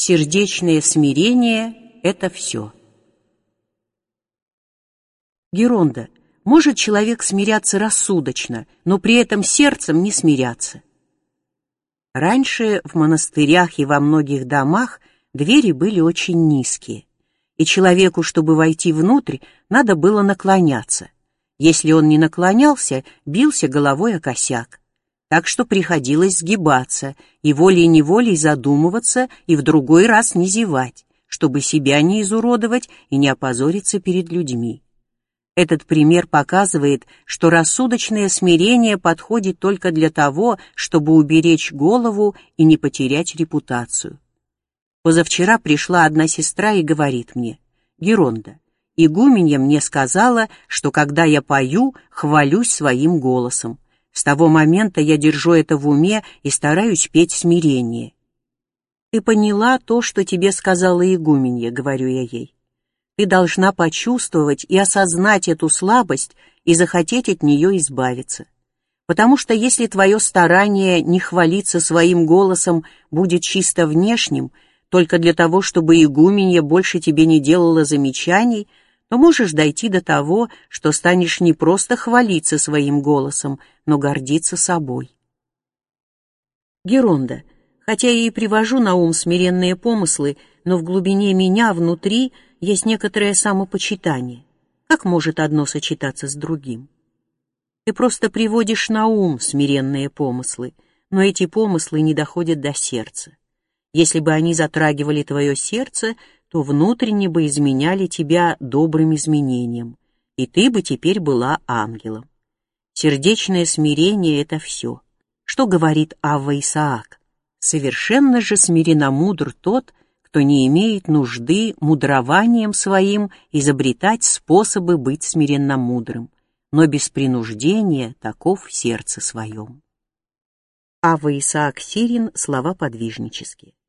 Сердечное смирение — это все. Геронда, может человек смиряться рассудочно, но при этом сердцем не смиряться? Раньше в монастырях и во многих домах двери были очень низкие, и человеку, чтобы войти внутрь, надо было наклоняться. Если он не наклонялся, бился головой о косяк. Так что приходилось сгибаться и волей-неволей задумываться и в другой раз не зевать, чтобы себя не изуродовать и не опозориться перед людьми. Этот пример показывает, что рассудочное смирение подходит только для того, чтобы уберечь голову и не потерять репутацию. Позавчера пришла одна сестра и говорит мне: «Геронда, игуменья мне сказала, что когда я пою, хвалюсь своим голосом. С того момента я держу это в уме и стараюсь петь смирение». «Ты поняла то, что тебе сказала игуменья», — говорю я ей. «Ты должна почувствовать и осознать эту слабость и захотеть от нее избавиться. Потому что если твое старание не хвалиться своим голосом будет чисто внешним, только для того, чтобы игуменья больше тебе не делала замечаний, то можешь дойти до того, что станешь не просто хвалиться своим голосом, но гордиться собой». Геронда, хотя я и привожу на ум смиренные помыслы, но в глубине меня, внутри, есть некоторое самопочитание. Как может одно сочетаться с другим? Ты просто приводишь на ум смиренные помыслы, но эти помыслы не доходят до сердца. Если бы они затрагивали твое сердце, то внутренне бы изменяли тебя добрым изменением, и ты бы теперь была ангелом. Сердечное смирение — это все. Что говорит Авва Исаак? «Совершенно же смиренномудр тот, кто не имеет нужды мудрованием своим изобретать способы быть смиренномудрым, но без принуждения таков в сердце своем». Авва Исаак Сирин, слова подвижнические.